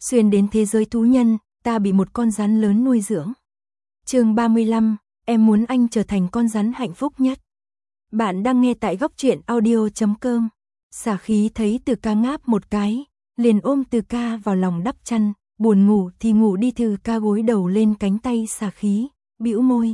Xuyên đến thế giới thú nhân, ta bị một con rắn lớn nuôi dưỡng. Chương 35, em muốn anh trở thành con rắn hạnh phúc nhất. Bạn đang nghe tại góc truyện audio.com. Xà Khí thấy Từ Ca ngáp một cái, liền ôm Từ Ca vào lòng đắp chăn, buồn ngủ thì ngủ đi. Từ Ca gối đầu lên cánh tay Xà Khí, bĩu môi.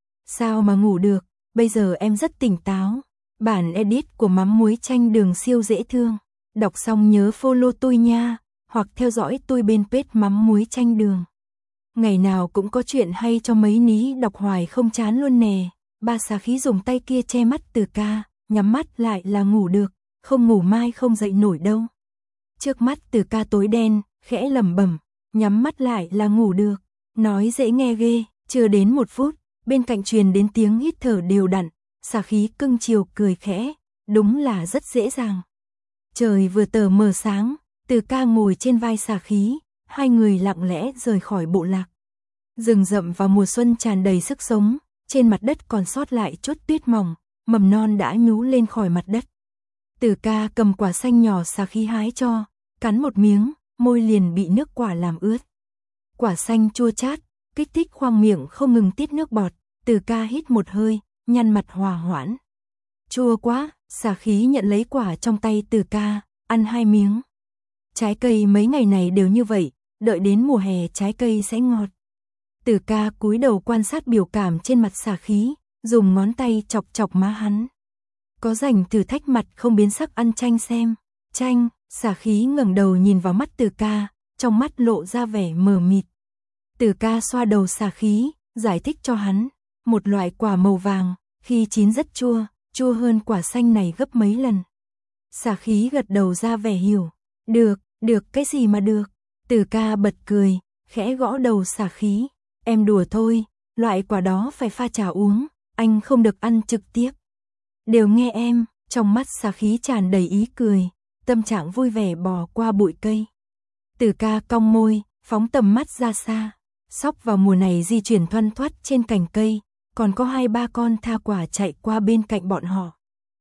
Sao mà ngủ được, bây giờ em rất tỉnh táo. Bản edit của mắm muối chanh đường siêu dễ thương. Đọc xong nhớ follow tôi nha, hoặc theo dõi tôi bên page mắm muối chanh đường. Ngày nào cũng có chuyện hay cho mấy ní đọc hoài không chán luôn nè. Ba Xà Khí dùng tay kia che mắt Từ Ca, nhắm mắt lại là ngủ được, không ngủ mai không dậy nổi đâu. Trước mắt Từ Ca tối đen, khẽ lẩm bẩm, nhắm mắt lại là ngủ được. Nói dễ nghe ghê, chưa đến 1 phút, bên cạnh truyền đến tiếng hít thở đều đặn. Xà Khí cưng chiều cười khẽ, đúng là rất dễ dàng. Trời vừa tờ mờ sáng, Từ Ca ngồi trên vai Xà Khí, hai người lặng lẽ rời khỏi bộ lạc. Rừng rậm vào mùa xuân tràn đầy sức sống, trên mặt đất còn sót lại chút tuyết mỏng, mầm non đã nhú lên khỏi mặt đất. Từ Ca cầm quả xanh nhỏ Xà Khí hái cho, cắn một miếng, môi liền bị nước quả làm ướt. Quả xanh chua chát, kích thích khoang miệng không ngừng tiết nước bọt. Từ Ca hít một hơi, nhăn mặt hòa hoãn. Chua quá, Xà Khí nhận lấy quả trong tay Từ Ca, ăn 2 miếng. Trái cây mấy ngày này đều như vậy, đợi đến mùa hè trái cây sẽ ngọt. Từ Ca cúi đầu quan sát biểu cảm trên mặt Xà Khí, dùng ngón tay chọc chọc má hắn. Có rảnh thử thách mặt không biến sắc ăn chanh xem. Chanh, Xà Khí ngẩng đầu nhìn vào mắt Từ Ca, trong mắt lộ ra vẻ mờ mịt. Từ Ca xoa đầu Xà Khí, giải thích cho hắn, một loại quả màu vàng, khi chín rất chua, chua hơn quả xanh này gấp mấy lần. Xà Khí gật đầu ra vẻ hiểu. Được, cái gì mà được. Từ Ca bật cười, khẽ gõ đầu Xà Khí. Em đùa thôi, loại quả đó phải pha trà uống, anh không được ăn trực tiếp. Đều nghe em, trong mắt Xà Khí tràn đầy ý cười, tâm trạng vui vẻ bò qua bụi cây. Từ Ca cong môi, phóng tầm mắt ra xa. Sóc vào mùa này di chuyển thoăn thoắt trên cành cây, còn có 2-3 con tha quả chạy qua bên cạnh bọn họ.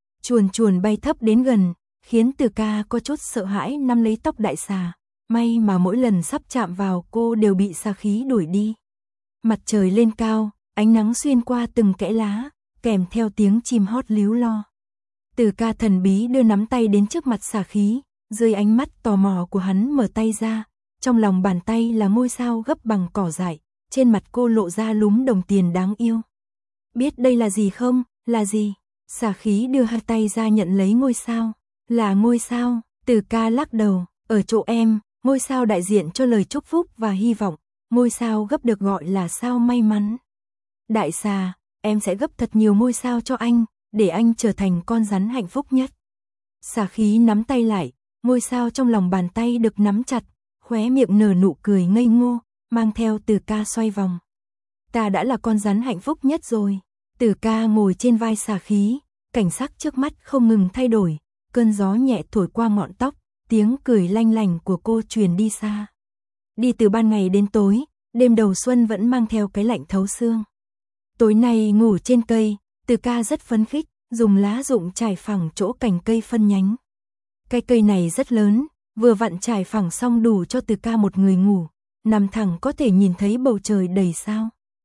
Chuồn bay thấp đến gần, khiến Từ Ca có chút sợ hãi nắm lấy tóc đại xà. May mà mỗi lần sắp chạm vào cô đều bị Xà Khí đuổi đi. Mặt trời lên cao, ánh nắng xuyên qua từng kẽ lá, kèm theo tiếng chim hót líu lo. Từ Ca thần bí đưa nắm tay đến trước mặt Xà Khí, dưới ánh mắt tò mò của hắn mở tay ra, trong lòng bàn tay là ngôi sao gấp bằng cỏ dại, trên mặt cô lộ ra lúm đồng tiền đáng yêu. Biết đây là gì không? Là gì? Xà Khí đưa hai tay ra nhận lấy ngôi sao. Là ngôi sao? Từ Ca lắc đầu, ở chỗ em, ngôi sao đại diện cho lời chúc phúc và hy vọng, ngôi sao gấp được gọi là sao may mắn. Đại xà, em sẽ gấp thật nhiều ngôi sao cho anh, để anh trở thành con rắn hạnh phúc nhất. Xà Khí nắm tay lại, ngôi sao trong lòng bàn tay được nắm chặt, khóe miệng nở nụ cười ngây ngô, mang theo Từ Ca xoay vòng. Ta đã là con rắn hạnh phúc nhất rồi. Từ Ca ngồi trên vai Xà Khí, cảnh sắc trước mắt không ngừng thay đổi, cơn gió nhẹ thổi qua ngọn tóc, tiếng cười lanh lành của cô truyền đi xa. Đi từ ban ngày đến tối, đêm đầu xuân vẫn mang theo cái lạnh thấu xương. Tối nay ngủ trên cây, Từ Ca rất phấn khích, dùng lá rụng trải phẳng chỗ cành cây phân nhánh. Cái cây này rất lớn, vừa vặn trải phẳng xong đủ cho Từ Ca một người ngủ, nằm thẳng có thể nhìn thấy bầu trời đầy sao.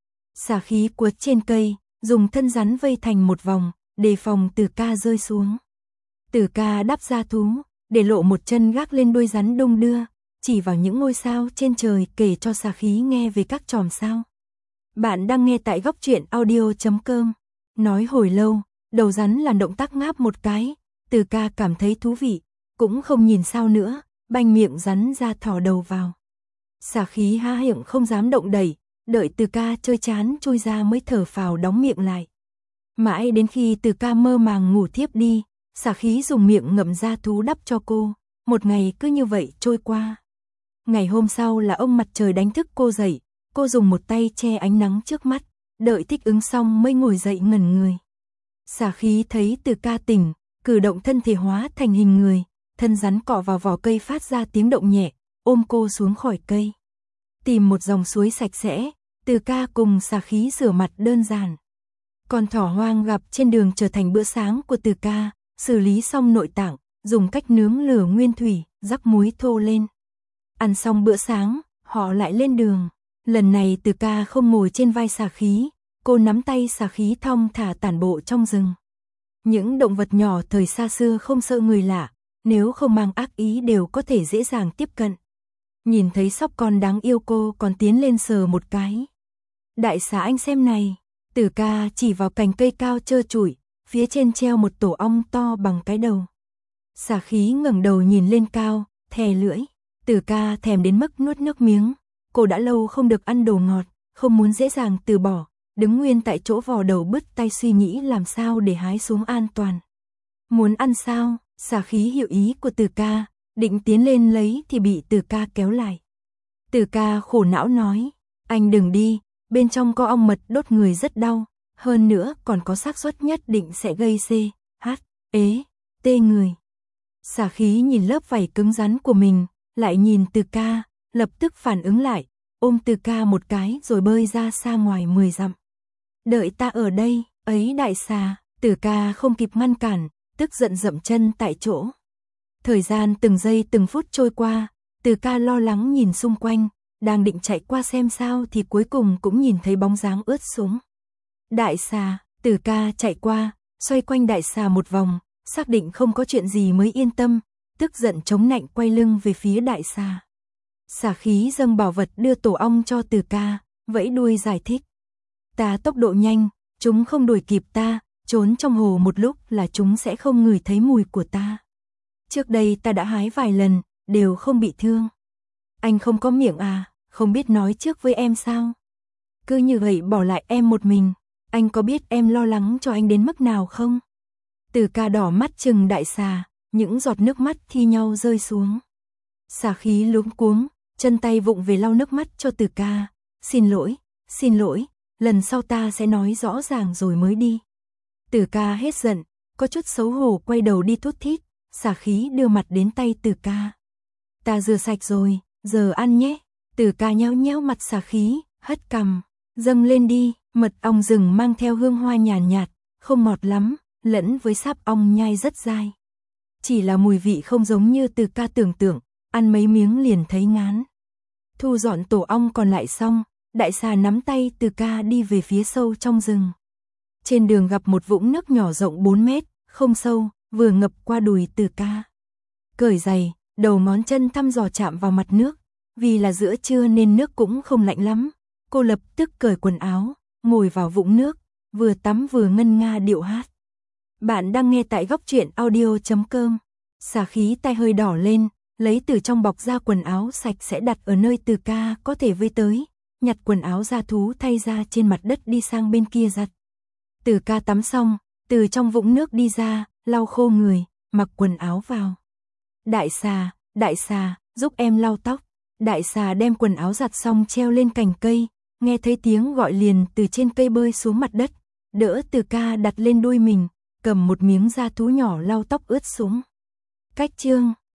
Xà Khí cuột trên cây, dùng thân rắn vây thành một vòng, đề phòng Từ Ca rơi xuống. Từ Ca đắp da thú, để lộ một chân gác lên đuôi rắn đung đưa, chỉ vào những ngôi sao trên trời kể cho Xà Khí nghe về các chòm sao. Bạn đang nghe tại góc truyện audio.com. Nói hồi lâu, đầu rắn là động tác ngáp một cái, Từ Ca cảm thấy thú vị, cũng không nhìn sao nữa, banh miệng rắn ra thò đầu vào. Xà Khí há miệng không dám động đậy, đợi Từ Ca chơi chán chui ra mới thở phào đóng miệng lại. Mãi đến khi Từ Ca mơ màng ngủ thiếp đi, Xà Khí dùng miệng ngậm da thú đắp cho cô, một ngày cứ như vậy trôi qua. Ngày hôm sau là ông mặt trời đánh thức cô dậy, cô dùng một tay che ánh nắng trước mắt, đợi thích ứng xong mới ngồi dậy ngẩn người. Xà Khí thấy Từ Ca tỉnh, cử động thân thể hóa thành hình người, thân rắn cọ vào vỏ cây phát ra tiếng động nhẹ, ôm cô xuống khỏi cây. Tìm một dòng suối sạch sẽ, Từ Ca cùng Xà Khí rửa mặt đơn giản. Con thỏ hoang gặp trên đường trở thành bữa sáng của Từ Ca, xử lý xong nội tạng, dùng cách nướng lửa nguyên thủy, rắc muối thô lên. Ăn xong bữa sáng, họ lại lên đường. Lần này Từ Ca không ngồi trên vai xà khí, cô nắm tay xà khí thong thả tản bộ trong rừng. Những động vật nhỏ thời xa xưa không sợ người lạ, nếu không mang ác ý đều có thể dễ dàng tiếp cận. Nhìn thấy sóc con đáng yêu cô còn tiến lên sờ một cái. Đại xà anh xem này, Từ Ca chỉ vào cành cây cao trơ trụi, phía trên treo một tổ ong to bằng cái đầu. Xà khí ngẩng đầu nhìn lên cao, thè lưỡi. Từ Ca thèm đến mức nuốt nước miếng. Cô đã lâu không được ăn đồ ngọt, không muốn dễ dàng từ bỏ, đứng nguyên tại chỗ vò đầu bứt tay suy nghĩ làm sao để hái xuống an toàn. Muốn ăn sao? Xà khí hiểu ý của Từ Ca, định tiến lên lấy thì bị Từ Ca kéo lại. Từ Ca khổ não nói, anh đừng đi, bên trong có ong mật đốt người rất đau, hơn nữa còn có xác suất nhất định sẽ gây tê người. Xà khí nhìn lớp vảy cứng rắn của mình, lại nhìn Từ Ca, lập tức phản ứng lại, ôm Từ Ca một cái rồi bơi ra xa ngoài 10 dặm. Đợi ta ở đây, ấy đại xà. Từ Ca không kịp ngăn cản, tức giận dậm chân tại chỗ. Thời gian từng giây từng phút trôi qua, Từ Ca lo lắng nhìn xung quanh, đang định chạy qua xem sao thì cuối cùng cũng nhìn thấy bóng dáng ướt sũng. Đại xà. Từ Ca chạy qua, xoay quanh đại xà một vòng, xác định không có chuyện gì mới yên tâm, tức giận chống nạnh quay lưng về phía đại xà. Xà khí dâng bảo vật đưa tổ ong cho Từ Ca, vẫy đuôi giải thích. Ta tốc độ nhanh, chúng không đuổi kịp ta, trốn trong hồ một lúc là chúng sẽ không ngửi thấy mùi của ta. Trước đây ta đã hái vài lần, đều không bị thương. Anh không có miệng à, không biết nói trước với em sao? Cứ như vậy bỏ lại em một mình, anh có biết em lo lắng cho anh đến mức nào không? Từ Ca đỏ mắt chừng đại xà, những giọt nước mắt thi nhau rơi xuống. Xà khí luống cuống, chân tay vụng về lau nước mắt cho Từ Ca. Xin lỗi, lần sau ta sẽ nói rõ ràng rồi mới đi. Từ Ca hết giận, có chút xấu hổ quay đầu đi thút thít, xà khí đưa mặt đến tay Từ Ca. Ta rửa sạch rồi, giờ ăn nhé. Từ Ca nhéo nhéo mặt xà khí, hất cằm, dâng lên đi. Mật ong rừng mang theo hương hoa nhàn nhạt, không ngọt lắm, lẫn với sáp ong nhai rất dai. Chỉ là mùi vị không giống như Từ Ca tưởng tượng, ăn mấy miếng liền thấy ngán. Thu dọn tổ ong còn lại xong, đại xà nắm tay Từ Ca đi về phía sâu trong rừng. Trên đường gặp một vũng nước nhỏ rộng 4 mét, không sâu, vừa ngập qua đùi Từ Ca. Cởi giày, đầu ngón chân thăm dò chạm vào mặt nước, vì là giữa trưa nên nước cũng không lạnh lắm. Cô lập tức cởi quần áo, ngồi vào vũng nước, vừa tắm vừa ngân nga điệu hát. Bạn đang nghe tại góc truyện audio.com. Xà khí tay hơi đỏ lên, lấy từ trong bọc ra quần áo sạch sẽ đặt ở nơi Từ Ca có thể với tới, nhặt quần áo da thú thay ra trên mặt đất đi sang bên kia giặt. Từ Ca tắm xong, từ trong vũng nước đi ra, lau khô người, mặc quần áo vào. Đại xà, giúp em lau tóc. Đại xà đem quần áo giặt xong treo lên cành cây, nghe thấy tiếng gọi liền từ trên cây bơi xuống mặt đất, đỡ Từ Ca đặt lên đuôi mình, cầm một miếng da thú nhỏ lau tóc ướt sũng. Cách chương